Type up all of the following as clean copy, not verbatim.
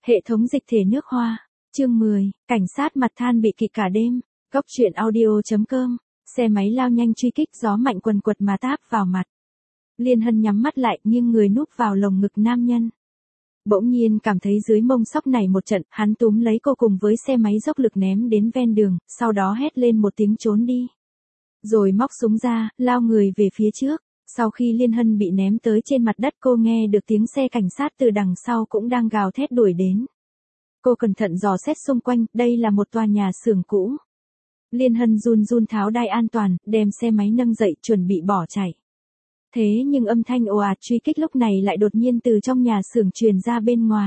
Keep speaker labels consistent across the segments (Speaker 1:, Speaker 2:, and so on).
Speaker 1: Hệ thống dịch thể nước hoa. Chương 10, cảnh sát mặt than bị kỵ cả đêm. Góc truyện audio.com. Xe máy lao nhanh truy kích, gió mạnh quần quật mà táp vào mặt. Liên Hân nhắm mắt lại, nghiêng người núp vào lồng ngực nam nhân. Bỗng nhiên cảm thấy dưới mông sóc này một trận, hắn túm lấy cô cùng với xe máy dốc lực ném đến ven đường, sau đó hét lên một tiếng trốn đi. Rồi móc súng ra, lao người về phía trước. Sau khi Liên Hân bị ném tới trên mặt đất, cô nghe được tiếng xe cảnh sát từ đằng sau cũng đang gào thét đuổi đến. Cô cẩn thận dò xét xung quanh, đây là một tòa nhà xưởng cũ. Liên Hân run run tháo đai an toàn, đem xe máy nâng dậy chuẩn bị bỏ chạy. Thế nhưng âm thanh ồ ạt truy kích lúc này lại đột nhiên từ trong nhà xưởng truyền ra bên ngoài.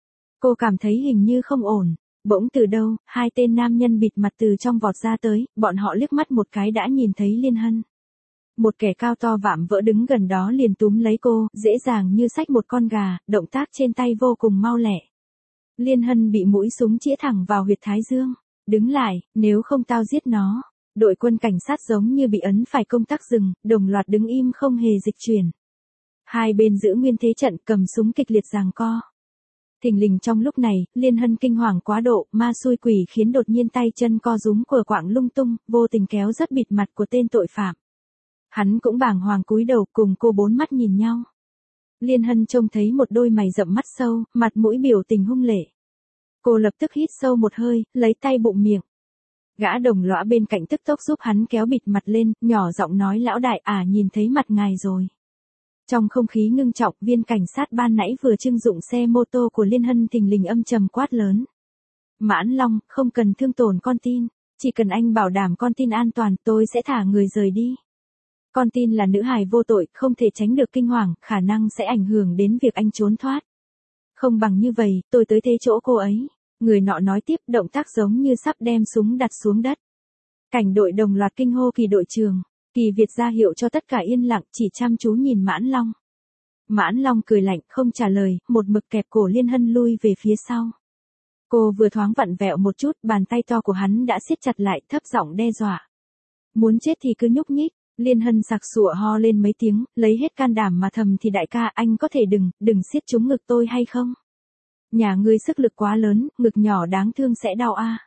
Speaker 1: Cô cảm thấy hình như không ổn. Bỗng từ đâu, hai tên nam nhân bịt mặt từ trong vọt ra tới, bọn họ liếc mắt một cái đã nhìn thấy Liên Hân. Một kẻ cao to vạm vỡ đứng gần đó liền túm lấy cô, dễ dàng như xách một con gà, động tác trên tay vô cùng mau lẹ. Liên Hân bị mũi súng chĩa thẳng vào huyệt thái dương. Đứng lại, nếu không tao giết nó. Đội quân cảnh sát giống như bị ấn phải công tắc dừng, đồng loạt đứng im không hề dịch chuyển. Hai bên giữ nguyên thế trận, cầm súng kịch liệt giằng co. Thình lình trong lúc này, Liên Hân kinh hoàng quá độ, ma xui quỷ khiến đột nhiên tay chân co rúm của quạng lung tung, vô tình kéo rất bịt mặt của tên tội phạm. Hắn cũng bàng hoàng cúi đầu, cùng cô bốn mắt nhìn nhau. Liên Hân trông thấy một đôi mày rậm mắt sâu, mặt mũi biểu tình hung lệ. Cô lập tức hít sâu một hơi, lấy tay bụng miệng. Gã đồng lõa bên cạnh tức tốc giúp hắn kéo bịt mặt lên, nhỏ giọng nói: lão đại à, nhìn thấy mặt ngài rồi. Trong không khí ngưng trọng, viên cảnh sát ban nãy vừa trưng dụng xe mô tô của Liên Hân thình lình âm trầm quát lớn: Mãn Long, không cần thương tổn con tin, chỉ cần anh bảo đảm con tin an toàn, tôi sẽ thả người rời đi. Con tin là nữ hài vô tội, không thể tránh được kinh hoàng, khả năng sẽ ảnh hưởng đến việc anh trốn thoát. Không bằng như vậy, tôi tới thế chỗ cô ấy. Người nọ nói tiếp, động tác giống như sắp đem súng đặt xuống đất. Cảnh đội đồng loạt kinh hô Kỳ đội trưởng. Kỳ Việt ra hiệu cho tất cả yên lặng, chỉ chăm chú nhìn Mãn Long. Mãn Long cười lạnh, không trả lời, một mực kẹp cổ Liên Hân lui về phía sau. Cô vừa thoáng vặn vẹo một chút, bàn tay to của hắn đã siết chặt lại, thấp giọng đe dọa. Muốn chết thì cứ nhúc nhích. Liên Hân sặc sụa ho lên mấy tiếng, lấy hết can đảm mà thầm thì: đại ca, anh có thể đừng siết trúng ngực tôi hay không? Nhà ngươi sức lực quá lớn, ngực nhỏ đáng thương sẽ đau a.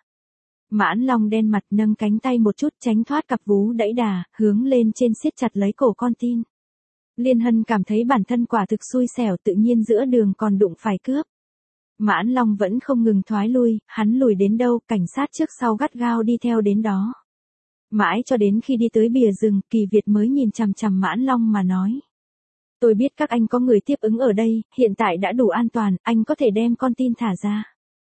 Speaker 1: Mãn Long đen mặt, nâng cánh tay một chút tránh thoát cặp vú đẩy đà, hướng lên trên siết chặt lấy cổ con tin. Liên Hân cảm thấy bản thân quả thực xui xẻo, tự nhiên giữa đường còn đụng phải cướp. Mãn Long vẫn không ngừng thoái lui, hắn lùi đến đâu, cảnh sát trước sau gắt gao đi theo đến đó. Mãi cho đến khi đi tới bìa rừng, Kỳ Việt mới nhìn chằm chằm Mãn Long mà nói: tôi biết các anh có người tiếp ứng ở đây, hiện tại đã đủ an toàn, anh có thể đem con tin thả ra.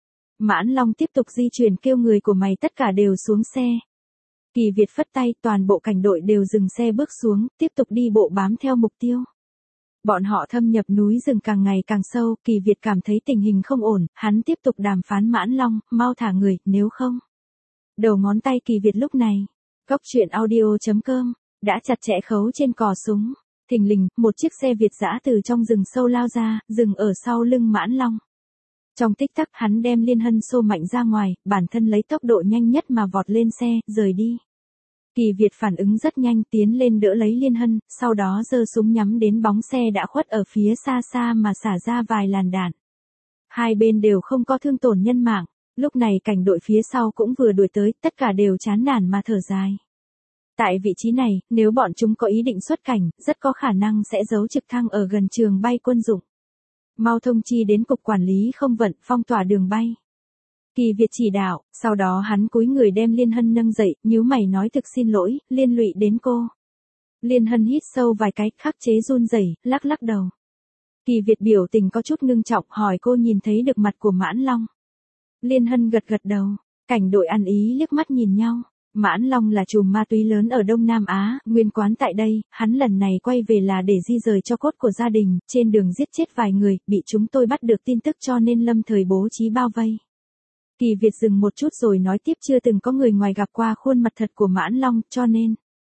Speaker 1: Mãn Long tiếp tục di chuyển, kêu người của mày tất cả đều xuống xe. Kỳ Việt phất tay, toàn bộ cảnh đội đều dừng xe bước xuống, tiếp tục đi bộ bám theo mục tiêu. Bọn họ thâm nhập núi rừng càng ngày càng sâu, Kỳ Việt cảm thấy tình hình không ổn, hắn tiếp tục đàm phán Mãn Long: mau thả người, nếu không. Đầu ngón tay Kỳ Việt lúc này, góc truyện audio.com, đã chặt chẽ khấu trên cò súng. Thình lình, một chiếc xe Việt dã từ trong rừng sâu lao ra, dừng ở sau lưng Mãn Long. Trong tích tắc hắn đem Liên Hân xô mạnh ra ngoài, bản thân lấy tốc độ nhanh nhất mà vọt lên xe, rời đi. Kỳ Việt phản ứng rất nhanh, tiến lên đỡ lấy Liên Hân, sau đó giơ súng nhắm đến bóng xe đã khuất ở phía xa xa mà xả ra vài làn đạn. Hai bên đều không có thương tổn nhân mạng, lúc này cảnh đội phía sau cũng vừa đuổi tới, tất cả đều chán nản mà thở dài. Tại vị trí này, nếu bọn chúng có ý định xuất cảnh, rất có khả năng sẽ giấu trực thăng ở gần trường bay quân dụng. Mau thông chi đến cục quản lý không vận, phong tỏa đường bay. Kỳ Việt chỉ đạo, sau đó hắn cúi người đem Liên Hân nâng dậy, nhíu mày nói: thực xin lỗi, liên lụy đến cô. Liên Hân hít sâu vài cái, khắc chế run rẩy, lắc lắc đầu. Kỳ Việt biểu tình có chút ngưng trọng, hỏi cô nhìn thấy được mặt của Mãn Long. Liên Hân gật gật đầu, cảnh đội ăn ý liếc mắt nhìn nhau. Mãn Long là trùm ma túy lớn ở Đông Nam Á, nguyên quán tại đây, hắn lần này quay về là để di rời cho cốt của gia đình, trên đường giết chết vài người, bị chúng tôi bắt được tin tức cho nên lâm thời bố trí bao vây. Kỳ Việt dừng một chút rồi nói tiếp: chưa từng có người ngoài gặp qua khuôn mặt thật của Mãn Long, cho nên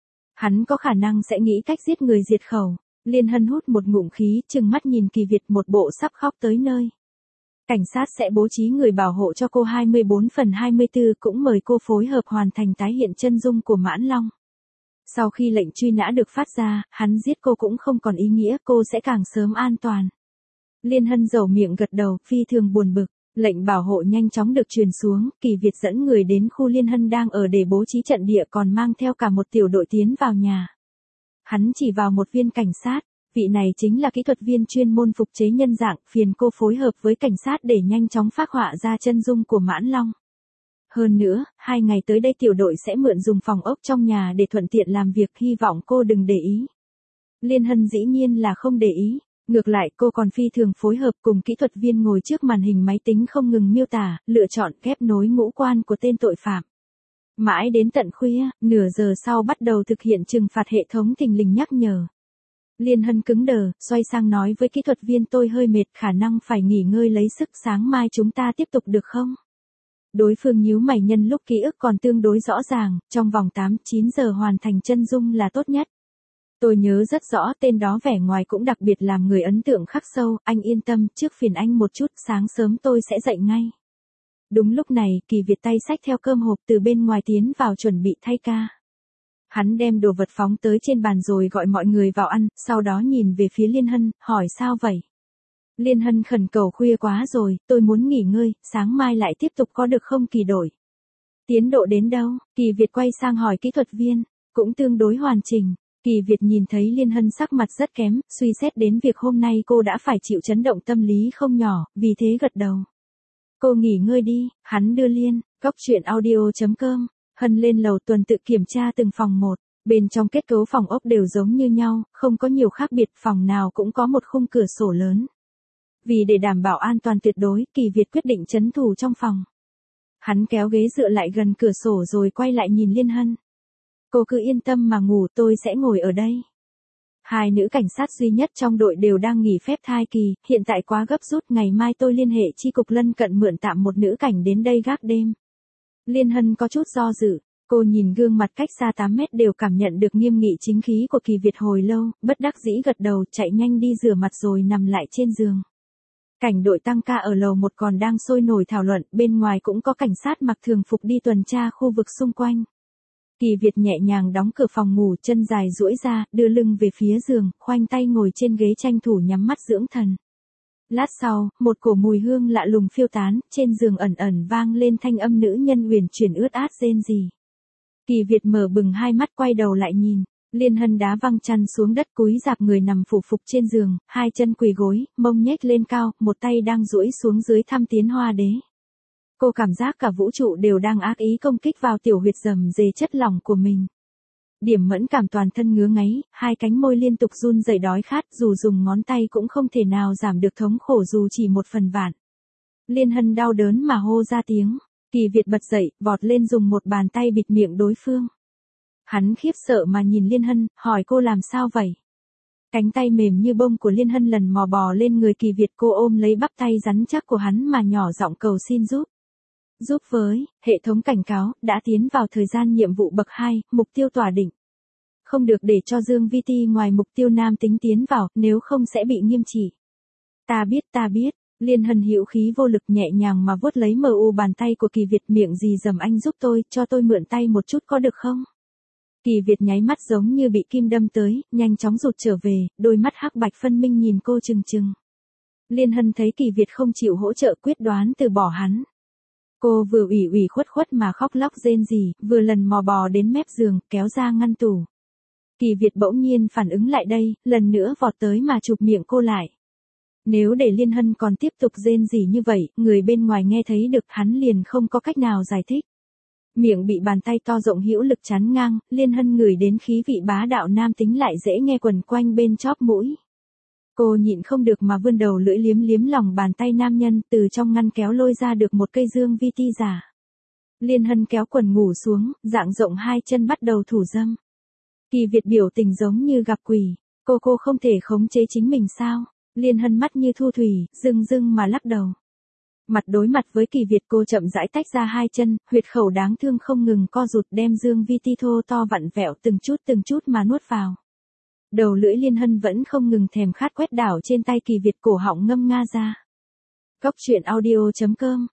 Speaker 1: hắn có khả năng sẽ nghĩ cách giết người diệt khẩu. Liên Hân hút một ngụm khí, trừng mắt nhìn Kỳ Việt, một bộ sắp khóc tới nơi. Cảnh sát sẽ bố trí người bảo hộ cho cô 24/24, cũng mời cô phối hợp hoàn thành tái hiện chân dung của Mãn Long. Sau khi lệnh truy nã được phát ra, hắn giết cô cũng không còn ý nghĩa, cô sẽ càng sớm an toàn. Liên Hân dầu miệng gật đầu, phi thường buồn bực. Lệnh bảo hộ nhanh chóng được truyền xuống, Kỳ Việt dẫn người đến khu Liên Hân đang ở để bố trí trận địa, còn mang theo cả một tiểu đội tiến vào nhà. Hắn chỉ vào một viên cảnh sát, vị này chính là kỹ thuật viên chuyên môn phục chế nhân dạng, phiền cô phối hợp với cảnh sát để nhanh chóng phác họa ra chân dung của Mãn Long. Hơn nữa, 2 ngày tới đây tiểu đội sẽ mượn dùng phòng ốc trong nhà để thuận tiện làm việc, hy vọng cô đừng để ý. Liên Hân dĩ nhiên là không để ý. Ngược lại cô còn phi thường phối hợp cùng kỹ thuật viên ngồi trước màn hình máy tính không ngừng miêu tả, lựa chọn ghép nối ngũ quan của tên tội phạm. Mãi đến tận khuya, nửa giờ sau bắt đầu thực hiện trừng phạt, hệ thống thình lình nhắc nhở. Liên Hân cứng đờ, xoay sang nói với kỹ thuật viên tôi hơi mệt, khả năng phải nghỉ ngơi lấy sức, sáng mai chúng ta tiếp tục được không? Đối phương nhíu mày, nhân lúc ký ức còn tương đối rõ ràng, trong vòng 8-9 giờ hoàn thành chân dung là tốt nhất. Tôi nhớ rất rõ tên đó, vẻ ngoài cũng đặc biệt làm người ấn tượng khắc sâu, anh yên tâm, trước phiền anh một chút, sáng sớm tôi sẽ dậy ngay. Đúng lúc này, Kỳ Việt tay xách theo cơm hộp từ bên ngoài tiến vào chuẩn bị thay ca. Hắn đem đồ vật phóng tới trên bàn rồi gọi mọi người vào ăn, sau đó nhìn về phía Liên Hân, hỏi sao vậy? Liên Hân khẩn cầu khuya quá rồi, tôi muốn nghỉ ngơi, sáng mai lại tiếp tục có được không Kỳ đội? Tiến độ đến đâu? Kỳ Việt quay sang hỏi kỹ thuật viên, cũng tương đối hoàn chỉnh. Kỳ Việt nhìn thấy Liên Hân sắc mặt rất kém, suy xét đến việc hôm nay cô đã phải chịu chấn động tâm lý không nhỏ, vì thế gật đầu. Cô nghỉ ngơi đi, hắn đưa Cóc truyện audio.com, Hân lên lầu tuần tự kiểm tra từng phòng một, bên trong kết cấu phòng ốc đều giống như nhau, không có nhiều khác biệt, phòng nào cũng có một khung cửa sổ lớn. Vì để đảm bảo an toàn tuyệt đối, Kỳ Việt quyết định trấn thủ trong phòng. Hắn kéo ghế dựa lại gần cửa sổ rồi quay lại nhìn Liên Hân. Cô cứ yên tâm mà ngủ, tôi sẽ ngồi ở đây. 2 nữ cảnh sát duy nhất trong đội đều đang nghỉ phép thai kỳ, hiện tại quá gấp rút, ngày mai tôi liên hệ chi cục lân cận mượn tạm một nữ cảnh đến đây gác đêm. Liên Hân có chút do dự, cô nhìn gương mặt cách xa 8 mét đều cảm nhận được nghiêm nghị chính khí của Kỳ Việt hồi lâu, bất đắc dĩ gật đầu, chạy nhanh đi rửa mặt rồi nằm lại trên giường. Cảnh đội tăng ca ở lầu 1 còn đang sôi nổi thảo luận, bên ngoài cũng có cảnh sát mặc thường phục đi tuần tra khu vực xung quanh. Kỳ Việt nhẹ nhàng đóng cửa phòng ngủ, chân dài duỗi ra, đưa lưng về phía giường, khoanh tay ngồi trên ghế tranh thủ nhắm mắt dưỡng thần. Lát sau, một cổ mùi hương lạ lùng phiêu tán, trên giường ẩn ẩn vang lên thanh âm nữ nhân huyền chuyển ướt át rên rỉ. Kỳ Việt mở bừng hai mắt quay đầu lại nhìn, Liên Hân đá văng chăn xuống đất, cúi rạp người nằm phủ phục trên giường, 2 chân quỳ gối, mông nhếch lên cao, một tay đang duỗi xuống dưới thăm tiến hoa đế. Cô cảm giác cả vũ trụ đều đang ác ý công kích vào tiểu huyệt rầm rề chất lỏng của mình. Điểm mẫn cảm toàn thân ngứa ngáy, 2 cánh môi liên tục run rẩy đói khát, dù dùng ngón tay cũng không thể nào giảm được thống khổ dù chỉ 1/1000. Liên Hân đau đớn mà hô ra tiếng, Kỳ Việt bật dậy, vọt lên dùng một bàn tay bịt miệng đối phương. Hắn khiếp sợ mà nhìn Liên Hân, hỏi cô làm sao vậy? Cánh tay mềm như bông của Liên Hân lần mò bò lên người Kỳ Việt, cô ôm lấy bắp tay rắn chắc của hắn mà nhỏ giọng cầu xin giúp. Giúp với, hệ thống cảnh cáo, đã tiến vào thời gian nhiệm vụ bậc 2, mục tiêu tỏa định. Không được để cho Dương Vi Ti ngoài mục tiêu nam tính tiến vào, nếu không sẽ bị nghiêm trị. Ta biết, Liên Hân hữu khí vô lực nhẹ nhàng mà vuốt lấy mu bàn tay của Kỳ Việt, miệng gì dầm anh giúp tôi, cho tôi mượn tay một chút có được không? Kỳ Việt nháy mắt giống như bị kim đâm tới, nhanh chóng rụt trở về, đôi mắt hắc bạch phân minh nhìn cô trừng trừng. Liên Hân thấy Kỳ Việt không chịu hỗ trợ, quyết đoán từ bỏ hắn. Cô vừa ủy khuất mà khóc lóc rên rỉ, vừa lần mò bò đến mép giường, kéo ra ngăn tủ. Kỳ Việt bỗng nhiên phản ứng lại đây, lần nữa vọt tới mà chụp miệng cô lại. Nếu để Liên Hân còn tiếp tục rên rỉ như vậy, người bên ngoài nghe thấy được, hắn liền không có cách nào giải thích. Miệng bị bàn tay to rộng hữu lực chắn ngang, Liên Hân ngửi đến khí vị bá đạo nam tính lại dễ nghe quần quanh bên chóp mũi. Cô nhịn không được mà vươn đầu lưỡi liếm liếm lòng bàn tay nam nhân, từ trong ngăn kéo lôi ra được một cây Dương Vi Ti giả. Liên Hân kéo quần ngủ xuống, dạng rộng 2 chân bắt đầu thủ dâm. Kỳ Việt biểu tình giống như gặp quỷ, cô không thể khống chế chính mình sao? Liên Hân mắt như thu thủy, rưng mà lắc đầu. Mặt đối mặt với Kỳ Việt, cô chậm rãi tách ra 2 chân, huyệt khẩu đáng thương không ngừng co rụt, đem Dương Vi Ti thô to vặn vẹo từng chút mà nuốt vào. Đầu lưỡi Liên Hân vẫn không ngừng thèm khát quét đảo trên tay Kỳ Việt, cổ họng ngâm nga ra. Cóc truyện audio.com,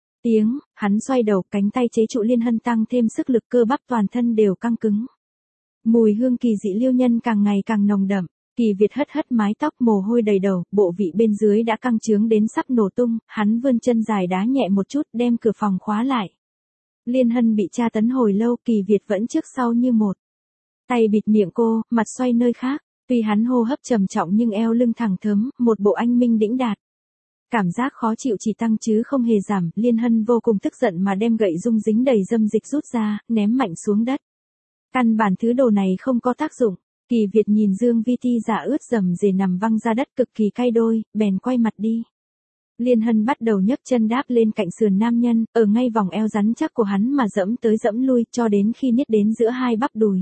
Speaker 1: hắn xoay đầu, cánh tay chế trụ Liên Hân tăng thêm sức lực, cơ bắp toàn thân đều căng cứng. Mùi hương kỳ dị liêu nhân càng ngày càng nồng đậm. Kỳ Việt hất hất mái tóc mồ hôi đầy đầu, bộ vị bên dưới đã căng trướng đến sắp nổ tung, hắn vươn chân dài đá nhẹ một chút đem cửa phòng khóa lại. Liên Hân bị tra tấn hồi lâu, Kỳ Việt vẫn trước sau như một. Tay bịt miệng cô, mặt xoay nơi khác, tuy hắn hô hấp trầm trọng nhưng eo lưng thẳng thớm, một bộ anh minh đĩnh đạt. Cảm giác khó chịu chỉ tăng chứ không hề giảm, Liên Hân vô cùng tức giận mà đem gậy dung dính đầy dâm dịch rút ra, ném mạnh xuống đất. Căn bản thứ đồ này không có tác dụng. Kỳ Việt nhìn Dương Vi Ti giả ướt rầm rề nằm văng ra đất cực kỳ cay đôi, bèn quay mặt đi. Liên Hân bắt đầu nhấc chân đáp lên cạnh sườn nam nhân, ở ngay vòng eo rắn chắc của hắn mà dẫm tới dẫm lui cho đến khi niết đến giữa hai bắp đùi.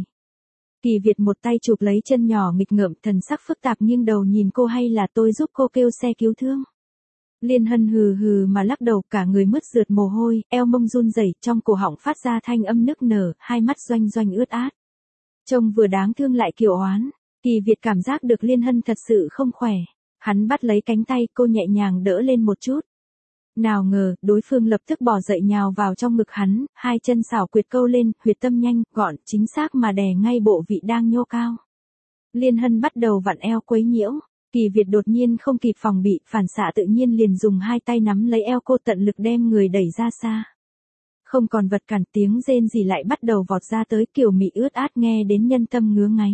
Speaker 1: Kỳ Việt một tay chụp lấy chân nhỏ nghịch ngợm, thần sắc phức tạp nghiêng đầu nhìn cô, hay là tôi giúp cô kêu xe cứu thương. Liên Hân hừ hừ mà lắc đầu, cả người mướt rượt mồ hôi, eo mông run rẩy, trong cổ họng phát ra thanh âm nức nở, hai mắt doanh doanh ướt át. Trông vừa đáng thương lại kiều oán. Kỳ Việt cảm giác được Liên Hân thật sự không khỏe. Hắn bắt lấy cánh tay cô nhẹ nhàng đỡ lên một chút. Nào ngờ, đối phương lập tức bò dậy nhào vào trong ngực hắn, hai chân xảo quyệt câu lên, huyệt tâm nhanh, gọn, chính xác mà đè ngay bộ vị đang nhô cao. Liên Hân bắt đầu vặn eo quấy nhiễu. Kỳ Việt đột nhiên không kịp phòng bị, phản xạ tự nhiên liền dùng hai tay nắm lấy eo cô, tận lực đem người đẩy ra xa. Không còn vật cản, tiếng rên gì lại bắt đầu vọt ra tới, kiểu mị ướt át nghe đến nhân tâm ngứa ngáy.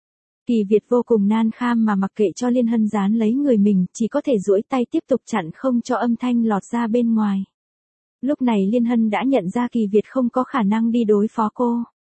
Speaker 1: Kỳ Việt vô cùng nan kham mà mặc kệ cho Liên Hân dán lấy người mình, chỉ có thể duỗi tay tiếp tục chặn không cho âm thanh lọt ra bên ngoài. Lúc này Liên Hân đã nhận ra Kỳ Việt không có khả năng đi đối phó cô.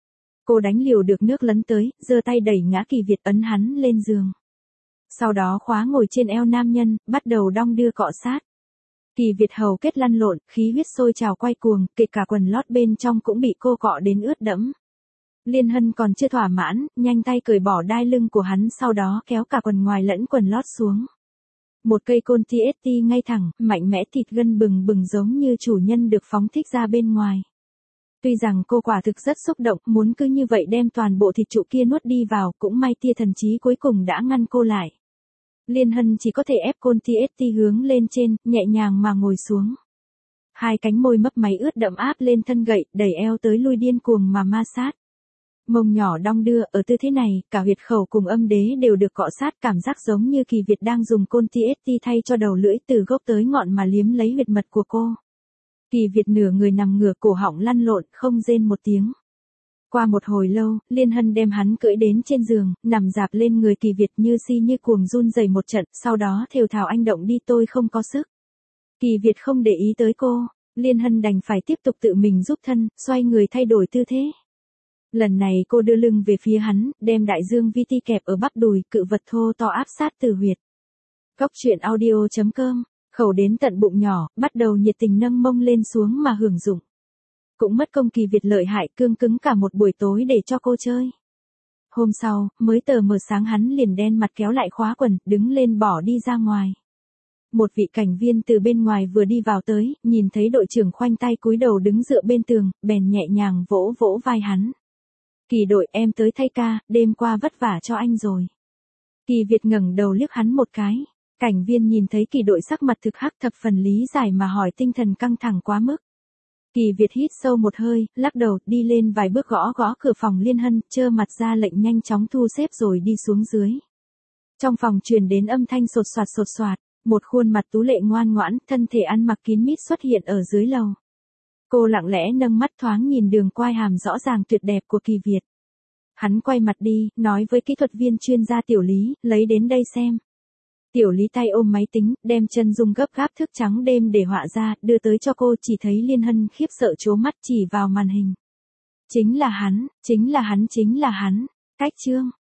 Speaker 1: Cô đánh liều được nước lấn tới, giơ tay đẩy ngã Kỳ Việt, ấn hắn lên giường. Sau đó khóa ngồi trên eo nam nhân, bắt đầu đong đưa cọ sát. Kỳ Việt hầu kết lăn lộn, khí huyết sôi trào quay cuồng, kể cả quần lót bên trong cũng bị cô cọ đến ướt đẫm. Liên Hân còn chưa thỏa mãn, nhanh tay cởi bỏ đai lưng của hắn, sau đó kéo cả quần ngoài lẫn quần lót xuống. Một cây côn TST ngay thẳng, mạnh mẽ, thịt gân bừng bừng giống như chủ nhân được phóng thích ra bên ngoài. Tuy rằng cô quả thực rất xúc động, muốn cứ như vậy đem toàn bộ thịt trụ kia nuốt đi vào, cũng may tia thần trí cuối cùng đã ngăn cô lại. Liên Hân chỉ có thể ép côn TST hướng lên trên, nhẹ nhàng mà ngồi xuống. Hai cánh môi mấp máy ướt đậm áp lên thân gậy, đẩy eo tới lui điên cuồng mà ma sát. Mông nhỏ đong đưa, ở tư thế này, cả huyệt khẩu cùng âm đế đều được cọ sát, cảm giác giống như Kỳ Việt đang dùng côn TST thay cho đầu lưỡi từ gốc tới ngọn mà liếm lấy huyệt mật của cô. Kỳ Việt nửa người nằm ngửa, cổ họng lăn lộn, không rên một tiếng. Qua một hồi lâu, Liên Hân đem hắn cưỡi đến trên giường, nằm dạp lên người Kỳ Việt như si như cuồng run rẩy một trận, sau đó thều thào, anh động đi, tôi không có sức. Kỳ Việt không để ý tới cô, Liên Hân đành phải tiếp tục tự mình giúp thân, xoay người thay đổi tư thế. Lần này cô đưa lưng về phía hắn, đem đại dương vi ti kẹp ở bắp đùi, cự vật thô to áp sát từ huyệt. Cóc truyện audio.com, khẩu đến tận bụng nhỏ, bắt đầu nhiệt tình nâng mông lên xuống mà hưởng dụng. Cũng mất công, Kỳ Việt lợi hại, cương cứng cả một buổi tối để cho cô chơi. Hôm sau, mới tờ mờ sáng hắn liền đen mặt kéo lại khóa quần, đứng lên bỏ đi ra ngoài. Một vị cảnh viên từ bên ngoài vừa đi vào tới, nhìn thấy đội trưởng khoanh tay cúi đầu đứng dựa bên tường, bèn nhẹ nhàng vỗ vỗ vai hắn. Kỳ đội, em tới thay ca, đêm qua vất vả cho anh rồi. Kỳ Việt ngẩng đầu liếc hắn một cái. Cảnh viên nhìn thấy Kỳ đội sắc mặt thực hắc, thập phần lý giải mà hỏi, tinh thần căng thẳng quá mức. Kỳ Việt hít sâu một hơi, lắc đầu, đi lên vài bước gõ gõ cửa phòng Liên Hân, trơ mặt ra lệnh nhanh chóng thu xếp rồi đi xuống dưới. Trong phòng truyền đến âm thanh sột soạt, một khuôn mặt tú lệ ngoan ngoãn, thân thể ăn mặc kín mít xuất hiện ở dưới lầu. Cô lặng lẽ nâng mắt thoáng nhìn đường quai hàm rõ ràng tuyệt đẹp của Kỳ Việt. Hắn quay mặt đi, nói với kỹ thuật viên chuyên gia Tiểu Lý, lấy đến đây xem. Tiểu Lý tay ôm máy tính, đem chân dung gấp gáp thức trắng đêm để họa ra, đưa tới cho cô, chỉ thấy Liên Hân khiếp sợ trố mắt chỉ vào màn hình. Chính là hắn. Cách chương.